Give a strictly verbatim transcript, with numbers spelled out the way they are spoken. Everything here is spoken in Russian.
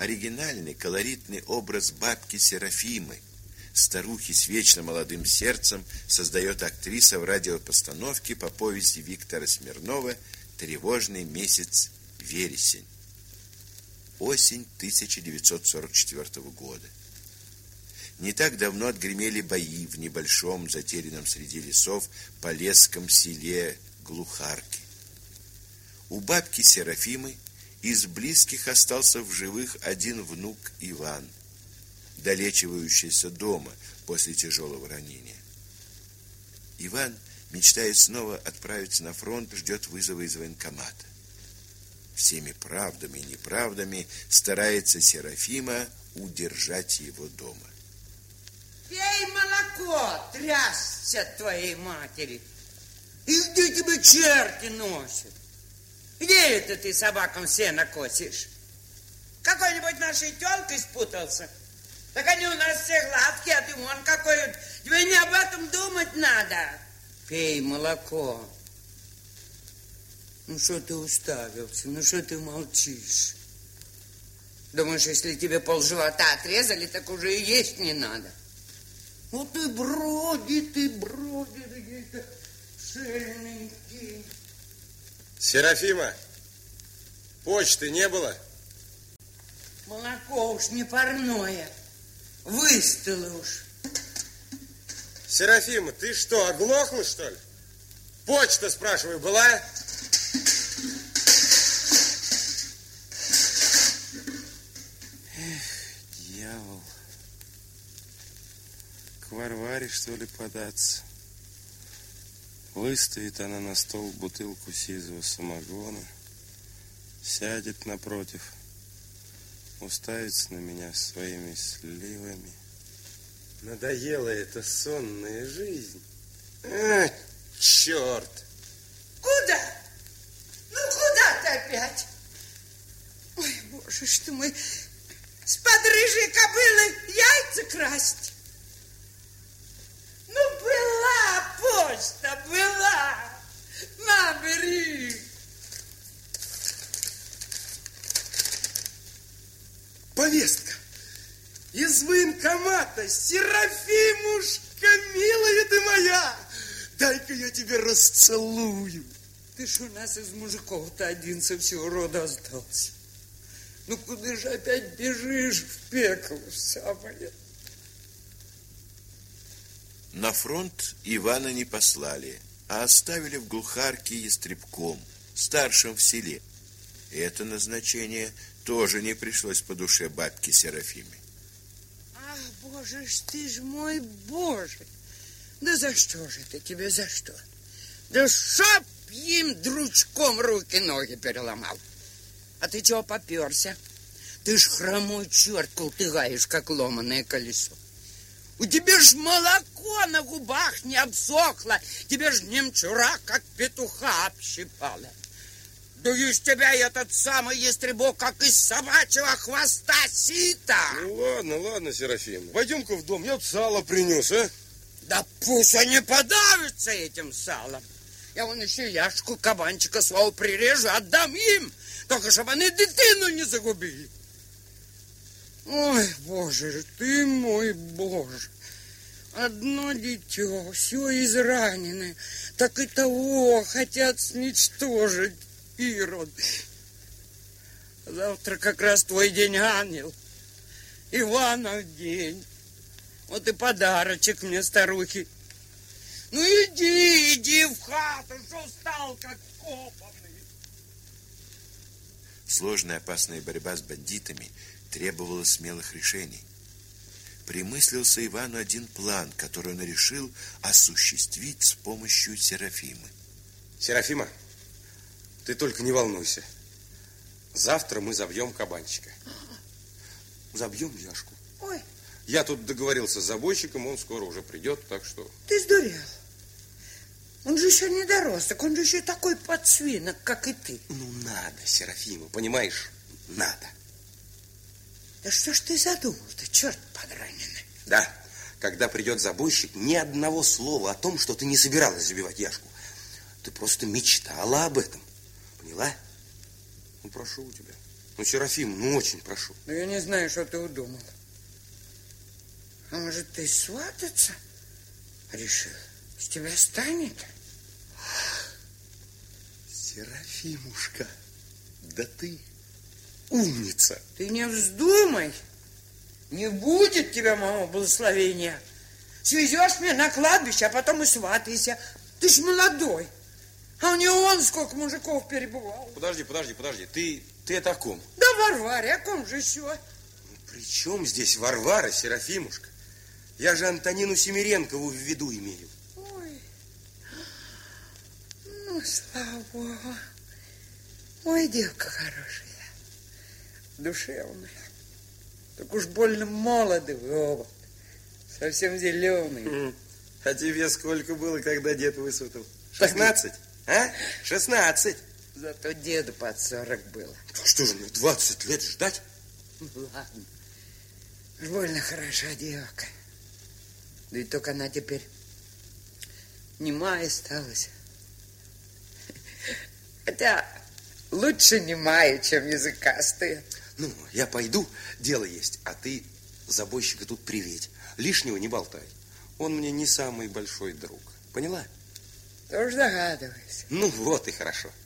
оригинальный, колоритный образ бабки Серафимы, старухи с вечно молодым сердцем, создает актриса в радиопостановке по повести Виктора Смирнова «Тревожный месяц вересень». Осень тысяча девятьсот сорок четвёртого года. Не так давно отгремели бои в небольшом, затерянном среди лесов полесском селе Глухарки. У бабки Серафимы из близких остался в живых один внук Иван, долечивающийся дома после тяжелого ранения. Иван мечтает снова отправиться на фронт, ждет вызова из военкомата. Всеми правдами и неправдами старается Серафима удержать его дома. Пей молоко, трясся твоей матери. И где тебя черти носят? Где это ты собакам сено косишь? Какой-нибудь нашей тёлкой спутался? Так они у нас все гладкие, а ты вон какой. Тебе не об этом думать надо. Пей молоко. Ну что ты уставился? Ну что ты молчишь? Думаешь, если тебе полживота отрезали, так уже и есть не надо. Ну ты бродит, ты бродит, какие-то шельники. Серафима, почты не было? Молоко уж не парное, выстыло уж. Серафима, ты что, оглохла, что ли? Почта, спрашиваю, была? Эх, дьявол. К Варваре, что ли, податься? Выставит она на стол бутылку сизого самогона, сядет напротив, уставится на меня своими сливами. Надоела эта сонная жизнь. А, черт! Куда? Ну, куда ты опять? Ой, боже ж ты мой, с подрыжей кобылы яйца красть. Ну, была почта, была. На, бери. Повестка. Из военкомата. Серафимушка, милая ты моя. Дай-ка я тебе расцелую. Ты ж у нас из мужиков-то один со всего рода остался. Ну, куда же опять бежишь в пекло самое? На фронт Ивана не послали, а оставили в Глухарке ястребком, старшим в селе. И это назначение тоже не пришлось по душе бабке Серафиме. Ах, боже ж ты ж мой, боже! Да за что же это тебе, за что? Да чтоб им дручком руки-ноги переломал. А ты чего поперся? Ты ж хромой черт, култыгаешь, как ломаное колесо. У тебя ж молоко на губах не обсохло. Тебе ж немчура, как петуха, общипала. Да из тебя этот самый ястребок, как из собачьего хвоста сита. Ну ладно, ладно, Серафима. Пойдем-ка в дом, я вот сало принес, а? Да пусть они подавятся этим салом. Я вон еще яшку кабанчика своего прирежу, отдам им. Только чтобы они дитину не загубили. Ой, боже ж ты мой, боже. Одно дитё, все израненное. Так и того хотят сничтожить, Ирод. Завтра как раз твой день, ангел. Иванов день. Вот и подарочек мне, старухи. Ну иди, иди в хату, что стал как копанный. Сложная опасная борьба с бандитами требовала смелых решений. Примыслился Ивану один план, который он решил осуществить с помощью Серафимы. Серафима, ты только не волнуйся. Завтра мы забьем кабанчика. Забьем Яшку. Ой. Я тут договорился с забойщиком, он скоро уже придет, так что... Ты сдурел. Он же еще не доросток, он же еще такой подсвинок, как и ты. Ну, надо, Серафима, понимаешь? Надо. Да что ж ты задумал-то, черт подраненный? Да, когда придет забойщик, ни одного слова о том, что ты не собиралась забивать Яшку. Ты просто мечтала об этом. Поняла? Ну, прошу тебя. Ну, Серафим, ну очень прошу. Да я не знаю, что ты удумал. А может, ты свататься решил? С тебя станет? Серафимушка, да ты умница. Ты не вздумай. Не будет тебя, мама, благословения. Свезешь меня на кладбище, а потом и сватайся. Ты ж молодой. А у него вон сколько мужиков перебывал. Подожди, подожди, подожди. Ты, ты это о ком? Да Варваре, о ком же еще? Ну, при чем здесь Варвара, Серафимушка? Я же Антонину Семиренкову в виду имею. Ой, ну, слава Богу. Ой, девка хорошая, душевная. Так уж больно молоды вы оба. Совсем зеленый. А тебе сколько было, когда дед высватал? Шестнадцать? А? Шестнадцать. Зато деду под сорок было. Что же мне двадцать лет ждать? Ладно. Уж больно хороша девка. Да и только она теперь немая осталась. Хотя лучше немая, чем языкастая. Ну, я пойду, дело есть, а ты забойщика тут приветь. Лишнего не болтай. Он мне не самый большой друг. Поняла? Тоже догадываюсь. Ну, вот и хорошо.